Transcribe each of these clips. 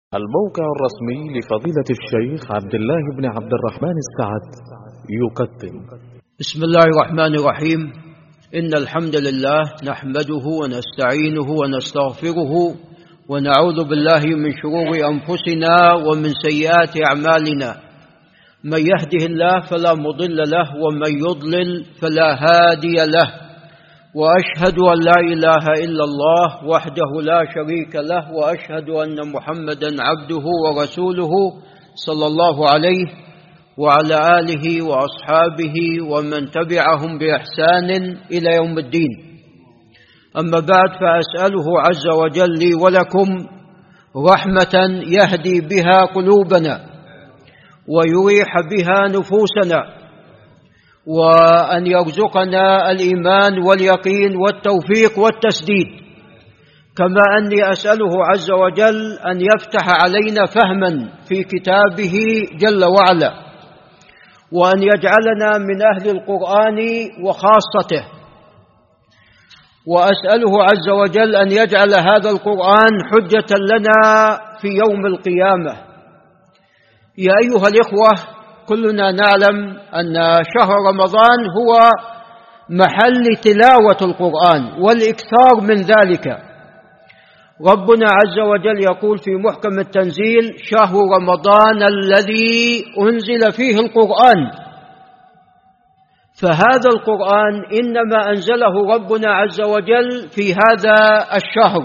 الموقع الرسمي لفضيلة الشيخ عبد الله بن عبد الرحمن السعد يقدم. بسم الله الرحمن الرحيم. إن الحمد لله نحمده ونستعينه ونستغفره ونعوذ بالله من شرور أنفسنا ومن سيئات أعمالنا. من يهده الله فلا مضل له ومن يضلل فلا هادي له، وأشهد أن لا إله إلا الله وحده لا شريك له، وأشهد أن محمدا عبده ورسوله صلى الله عليه وعلى آله وأصحابه ومن تبعهم بإحسان إلى يوم الدين. أما بعد، فأسأله عز وجل لي ولكم رحمة يهدي بها قلوبنا ويريح بها نفوسنا، وأن يرزقنا الإيمان واليقين والتوفيق والتسديد. كما أني أسأله عز وجل أن يفتح علينا فهما في كتابه جل وعلا، وأن يجعلنا من أهل القرآن وخاصته، وأسأله عز وجل أن يجعل هذا القرآن حجة لنا في يوم القيامة. يا أيها الإخوة، كلنا نعلم أن شهر رمضان هو محل تلاوة القرآن والإكثار من ذلك. ربنا عز وجل يقول في محكم التنزيل: شهر رمضان الذي أنزل فيه القرآن. فهذا القرآن إنما أنزله ربنا عز وجل في هذا الشهر،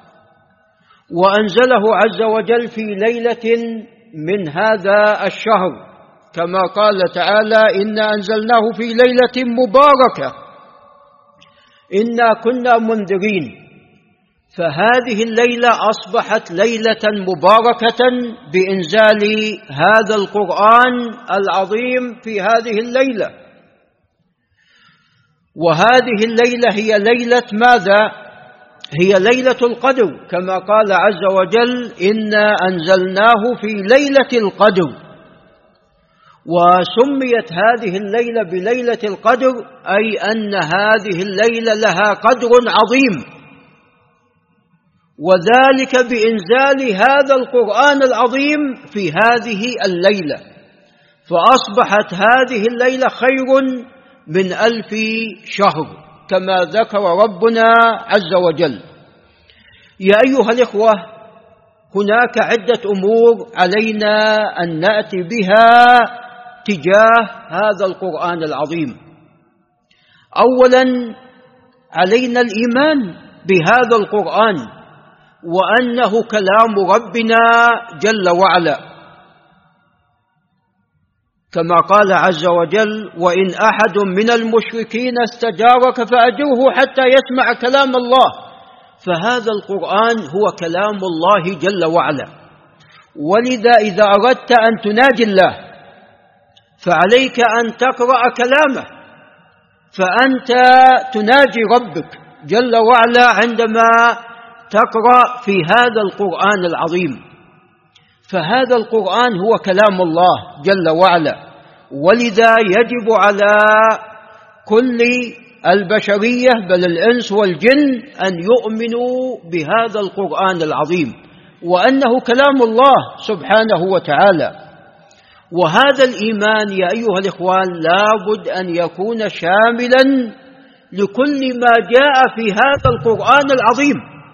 وأنزله عز وجل في ليلة من هذا الشهر، كما قال تعالى: إنا أنزلناه في ليلة مباركة إنا كنا منذرين. فهذه الليلة أصبحت ليلة مباركة بإنزال هذا القرآن العظيم في هذه الليلة. وهذه الليلة هي ليلة ماذا؟ هي ليلة القدر، كما قال عز وجل: إنا أنزلناه في ليلة القدر. وسميت هذه الليلة بليلة القدر أي أن هذه الليلة لها قدر عظيم، وذلك بإنزال هذا القرآن العظيم في هذه الليلة. فأصبحت هذه الليلة خير من 1000 شهر، كما ذكر ربنا عز وجل. يا أيها الإخوة، هناك عدة أمور علينا أن نأتي بها تجاه هذا القرآن العظيم. أولا، علينا الإيمان بهذا القرآن وأنه كلام ربنا جل وعلا، كما قال عز وجل: وإن أحد من المشركين استجارك فأجره حتى يسمع كلام الله. فهذا القرآن هو كلام الله جل وعلا. ولذا إذا أردت أن تناجي الله فعليك أن تقرأ كلامه، فأنت تناجي ربك جل وعلا عندما تقرأ في هذا القرآن العظيم. فهذا القرآن هو كلام الله جل وعلا، ولذا يجب على كل البشرية بل الإنس والجن أن يؤمنوا بهذا القرآن العظيم وأنه كلام الله سبحانه وتعالى. وهذا الإيمان يا أيها الإخوان لابد أن يكون شاملا لكل ما جاء في هذا القرآن العظيم.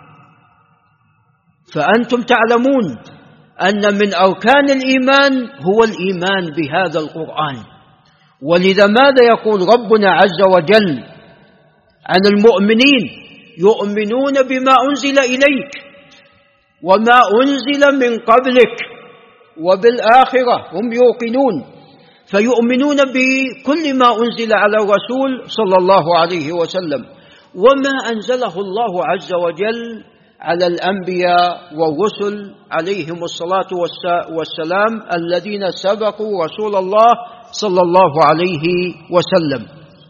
فأنتم تعلمون أن من أركان الإيمان هو الإيمان بهذا القرآن. ولذا ماذا يقول ربنا عز وجل عن المؤمنين؟ يؤمنون بما أنزل إليك وما أنزل من قبلك وبالآخرة هم يوقنون. فيؤمنون بكل ما أنزل على الرسول صلى الله عليه وسلم، وما أنزله الله عز وجل على الأنبياء والرسل عليهم الصلاة والسلام الذين سبقوا رسول الله صلى الله عليه وسلم.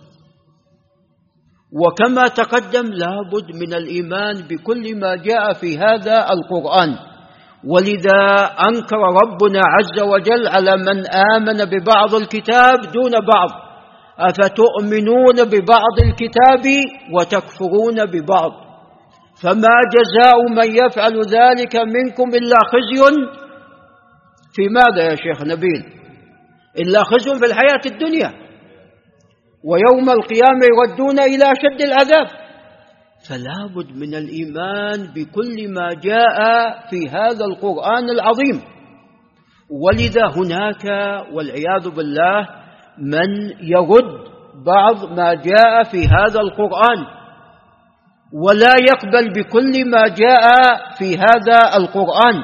وكما تقدم لابد من الإيمان بكل ما جاء في هذا القرآن. ولذا أنكر ربنا عز وجل على من آمن ببعض الكتاب دون بعض: أفتؤمنون ببعض الكتاب وتكفرون ببعض. فما جزاء من يفعل ذلك منكم إلا خزي في ماذا يا شيخ نبيل؟ إلا خزي في الحياة الدنيا، ويوم القيامة يردون إلى أشد العذاب. فلا بد من الإيمان بكل ما جاء في هذا القرآن العظيم. ولذا هناك والعياذ بالله من يرد بعض ما جاء في هذا القرآن ولا يقبل بكل ما جاء في هذا القرآن،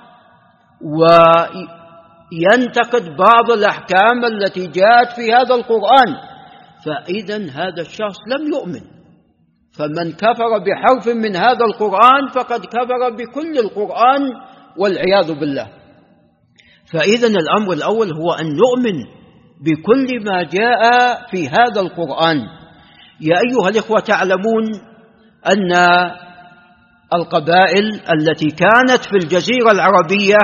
وينتقد بعض الأحكام التي جاءت في هذا القرآن. فإذا هذا الشخص لم يؤمن، فمن كفر بحرف من هذا القرآن فقد كفر بكل القرآن والعياذ بالله. فإذا الأمر الأول هو أن نؤمن بكل ما جاء في هذا القرآن. يا أيها الإخوة، تعلمون أن القبائل التي كانت في الجزيرة العربية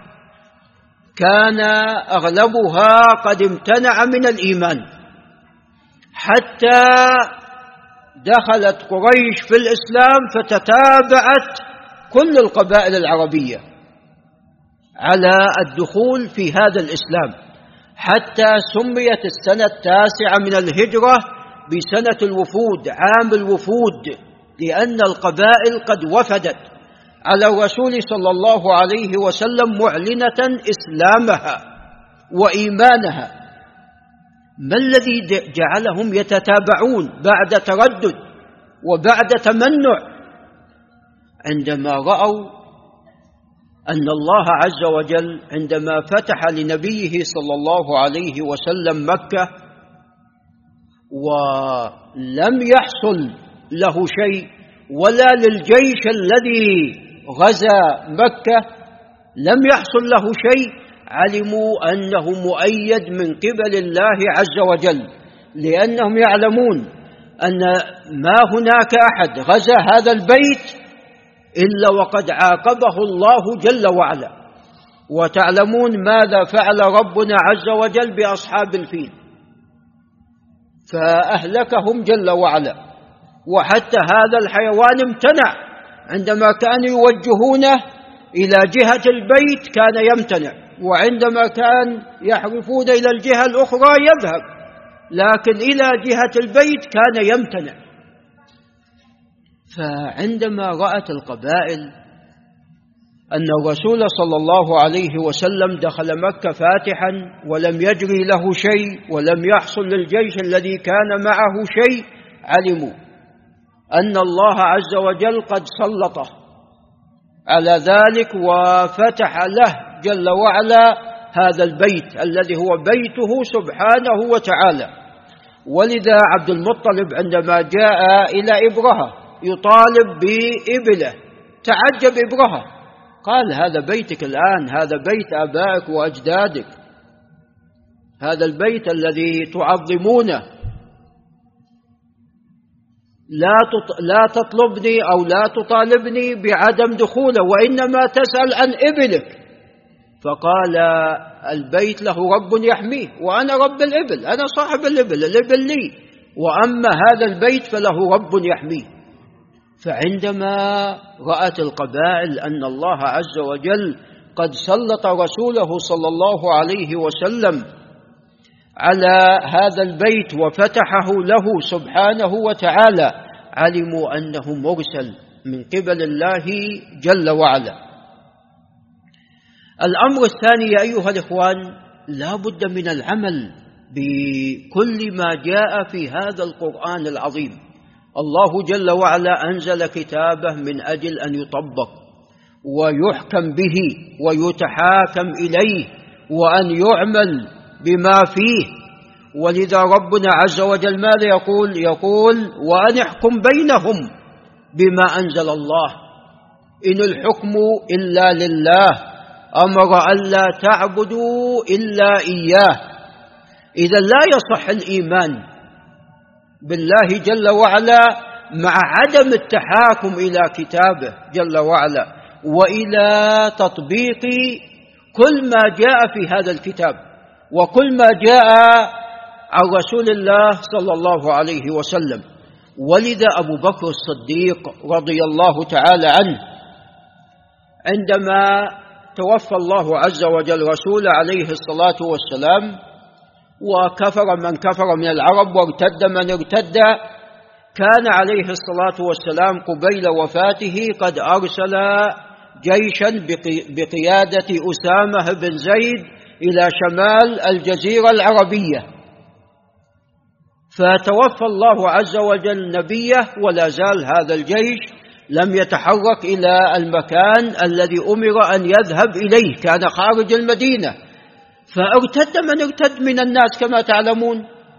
كان أغلبها قد امتنع من الإيمان، حتى دخلت قريش في الإسلام فتتابعت كل القبائل العربية على الدخول في هذا الإسلام، حتى سميت السنة 9 من الهجرة بسنة الوفود، عام الوفود، لأن القبائل قد وفدت على الرسول صلى الله عليه وسلم معلنة إسلامها وإيمانها. ما الذي جعلهم يتتابعون بعد تردد وبعد تمنع؟ عندما رأوا أن الله عز وجل عندما فتح لنبيه صلى الله عليه وسلم مكة ولم يحصل له شيء ولا للجيش الذي غزا مكة لم يحصل له شيء، علموا أنه مؤيد من قبل الله عز وجل، لأنهم يعلمون أن ما هناك أحد غزا هذا البيت إلا وقد عاقبه الله جل وعلا. وتعلمون ماذا فعل ربنا عز وجل بأصحاب الفيل، فأهلكهم جل وعلا. وحتى هذا الحيوان امتنع، عندما كانوا يوجهونه إلى جهة البيت كان يمتنع، وعندما كان يحرفون إلى الجهة الأخرى يذهب، لكن إلى جهة البيت كان يمتنع. فعندما رأت القبائل أن الرسول صلى الله عليه وسلم دخل مكة فاتحا ولم يجري له شيء ولم يحصل للجيش الذي كان معه شيء، علموا أن الله عز وجل قد سلطه على ذلك وفتح له جل وعلا هذا البيت الذي هو بيته سبحانه وتعالى. ولذا عبد المطلب عندما جاء إلى إبرهة يطالب بإبله تعجب إبرهة، قال: هذا بيتك الآن، هذا بيت آبائك وأجدادك، هذا البيت الذي تعظمونه، لا تطلبني أو لا تطالبني بعدم دخوله، وإنما تسأل عن إبلك. فقال: البيت له رب يحميه، وأنا رب الإبل، أنا صاحب الإبل لي، وأما هذا البيت فله رب يحميه. فعندما رأت القبائل أن الله عز وجل قد سلط رسوله صلى الله عليه وسلم على هذا البيت وفتحه له سبحانه وتعالى، علموا أنه مرسل من قبل الله جل وعلا. الأمر الثاني يا أيها الإخوان، لا بد من العمل بكل ما جاء في هذا القرآن العظيم. الله جل وعلا أنزل كتابه من أجل أن يطبق ويحكم به ويتحاكم إليه وأن يعمل بما فيه. ولذا ربنا عز وجل ماذا يقول: وأن احكم بينهم بما أنزل الله، إن الحكم إلا لله، أمر ألا تعبدوا إلا إياه. إذا لا يصح الإيمان بالله جل وعلا مع عدم التحاكم إلى كتابه جل وعلا وإلى تطبيق كل ما جاء في هذا الكتاب وكل ما جاء عن رسول الله صلى الله عليه وسلم. ولذا أبو بكر الصديق رضي الله تعالى عنه عندما توفى الله عز وجل رسول عليه الصلاة والسلام وكفر من كفر من العرب وارتد من ارتد، كان عليه الصلاة والسلام قبيل وفاته قد أرسل جيشا بقيادة أسامة بن زيد إلى شمال الجزيرة العربية، فتوفى الله عز وجل نبيه ولا زال هذا الجيش لم يتحرك إلى المكان الذي أمر أن يذهب إليه، كان خارج المدينة، فارتد من ارتد من الناس كما تعلمون.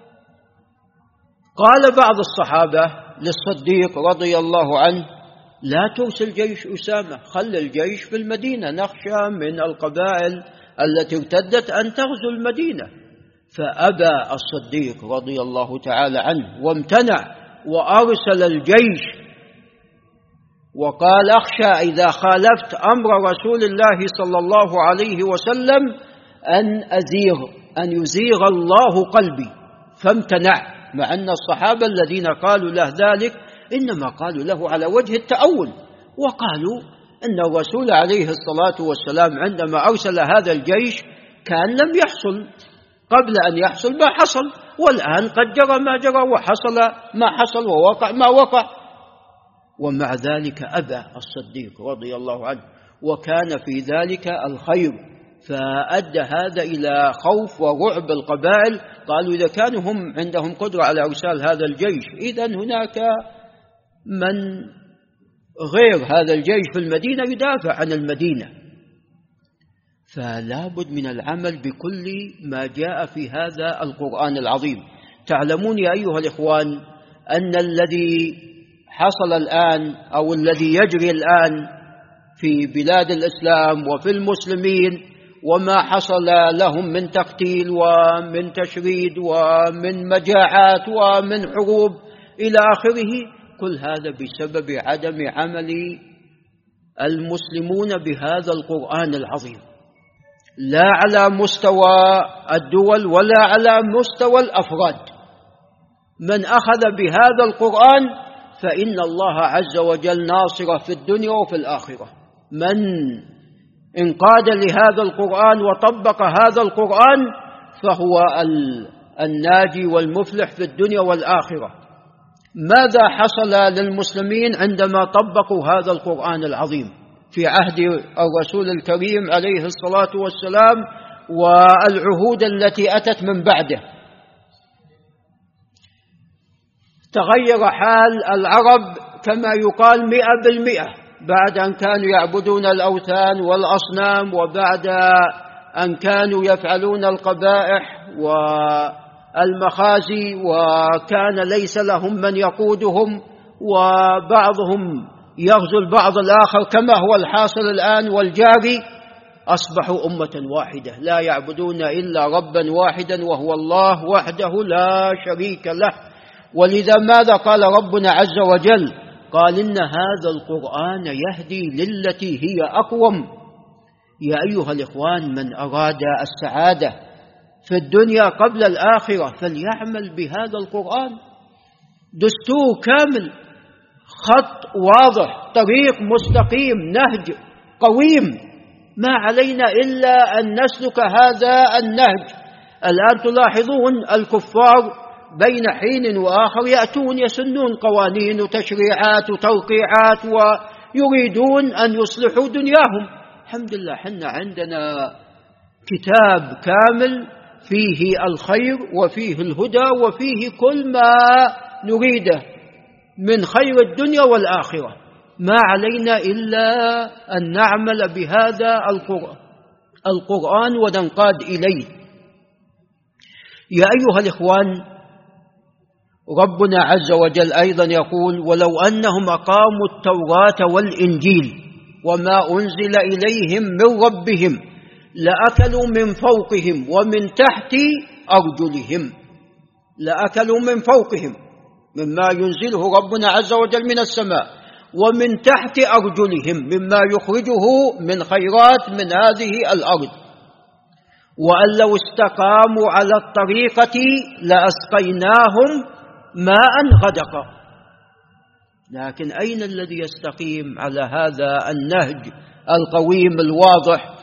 قال بعض الصحابة للصديق رضي الله عنه: لا ترسل جيش أسامة، خل الجيش في المدينة، نخشى من القبائل التي ارتدت أن تغزو المدينة. فأبى الصديق رضي الله تعالى عنه وامتنع وأرسل الجيش، وقال: أخشى إذا خالفت أمر رسول الله صلى الله عليه وسلم أن يزيغ الله قلبي، فامتنع. مع أن الصحابة الذين قالوا له ذلك إنما قالوا له على وجه التأول، وقالوا أن الرسول عليه الصلاة والسلام عندما أرسل هذا الجيش كان لم يحصل، قبل أن يحصل ما حصل، والآن قد جرى ما جرى وحصل ما حصل ووقع ما وقع. ومع ذلك أبى الصديق رضي الله عنه، وكان في ذلك الخير، فأدى هذا إلى خوف ورعب القبائل. قالوا إذا كانوا هم عندهم قدرة على إرسال هذا الجيش، إذن هناك من غير هذا الجيش في المدينة يدافع عن المدينة. فلا بد من العمل بكل ما جاء في هذا القرآن العظيم. تعلمون يا أيها الإخوان أن الذي حصل الآن أو الذي يجري الآن في بلاد الإسلام وفي المسلمين وما حصل لهم من تقتيل ومن تشريد ومن مجاعات ومن حروب إلى آخره، كل هذا بسبب عدم عمل المسلمون بهذا القرآن العظيم، لا على مستوى الدول ولا على مستوى الأفراد. من أخذ بهذا القرآن فإن الله عز وجل ناصره في الدنيا وفي الآخرة. من انقاد لهذا القرآن وطبق هذا القرآن فهو الناجي والمفلح في الدنيا والآخرة. ماذا حصل للمسلمين عندما طبقوا هذا القرآن العظيم في عهد الرسول الكريم عليه الصلاة والسلام والعهود التي أتت من بعده؟ تغير حال العرب كما يقال 100%، بعد أن كانوا يعبدون الأوثان والأصنام، وبعد أن كانوا يفعلون القبائح والمخازي، وكان ليس لهم من يقودهم، وبعضهم يغزو البعض الآخر كما هو الحاصل الآن والجاري. أصبحوا أمة واحدة لا يعبدون إلا ربا واحدا وهو الله وحده لا شريك له. ولذا ماذا قال ربنا عز وجل؟ قال: إن هذا القرآن يهدي للتي هي أقوم. يا أيها الإخوان، من أراد السعادة في الدنيا قبل الآخرة فليعمل بهذا القرآن. دستور كامل، خط واضح، طريق مستقيم، نهج قويم، ما علينا إلا أن نسلك هذا النهج. الآن تلاحظون الكفار بين حين وآخر يأتون يسنون قوانين وتشريعات وتوقيعات ويريدون أن يصلحوا دنياهم. الحمد لله حنا عندنا كتاب كامل فيه الخير وفيه الهدى وفيه كل ما نريده من خير الدنيا والآخرة. ما علينا إلا أن نعمل بهذا القرآن وننقاد إليه. يا أيها الإخوان، ربنا عز وجل أيضا يقول: ولو أنهم أقاموا التوراة والإنجيل وما أنزل إليهم من ربهم لأكلوا من فوقهم ومن تحت أرجلهم. لأكلوا من فوقهم مما ينزله ربنا عز وجل من السماء، ومن تحت أرجلهم مما يخرجه من خيرات من هذه الأرض. وأن لو استقاموا على الطريقة لأسقيناهم ماء غدقا. لكن أين الذي يستقيم على هذا النهج القويم الواضح؟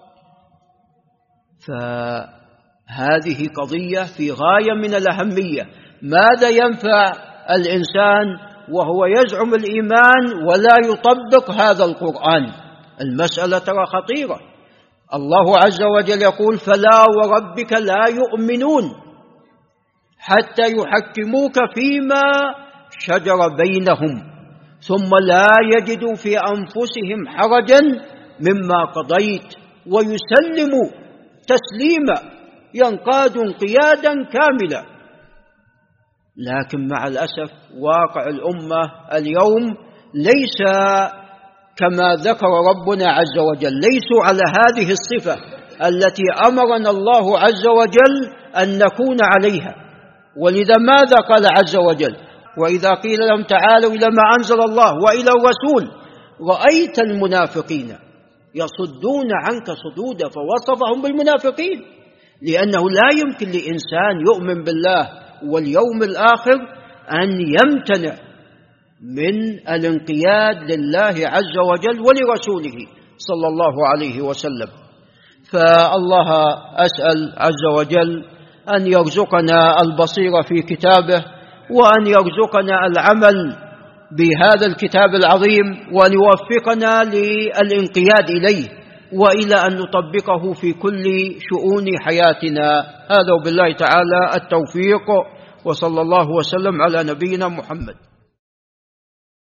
فهذه قضية في غاية من الأهمية. ماذا ينفع الإنسان وهو يزعم الإيمان ولا يطبق هذا القرآن؟ المسألة ترى خطيرة. الله عز وجل يقول: فلا وربك لا يؤمنون حتى يحكموك فيما شجر بينهم ثم لا يجدوا في أنفسهم حرجا مما قضيت ويسلموا تسليما، ينقاد انقيادا كاملا. لكن مع الأسف واقع الأمة اليوم ليس كما ذكر ربنا عز وجل، ليسوا على هذه الصفة التي أمرنا الله عز وجل أن نكون عليها. ولذا ماذا قال عز وجل؟ وإذا قيل لهم تعالوا إلى ما أنزل الله وإلى الرسول رأيت المنافقين يصدون عنك صدودا، فوصفهم بالمنافقين، لأنه لا يمكن لإنسان يؤمن بالله واليوم الآخر أن يمتنع من الانقياد لله عز وجل ولرسوله صلى الله عليه وسلم. فالله أسأل عز وجل أن يرزقنا البصيرة في كتابه، وأن يرزقنا العمل بهذا الكتاب العظيم، وأن يوفقنا للانقياد إليه وإلى أن نطبقه في كل شؤون حياتنا. هذا وبالله تعالى التوفيق، وصلى الله وسلم على نبينا محمد.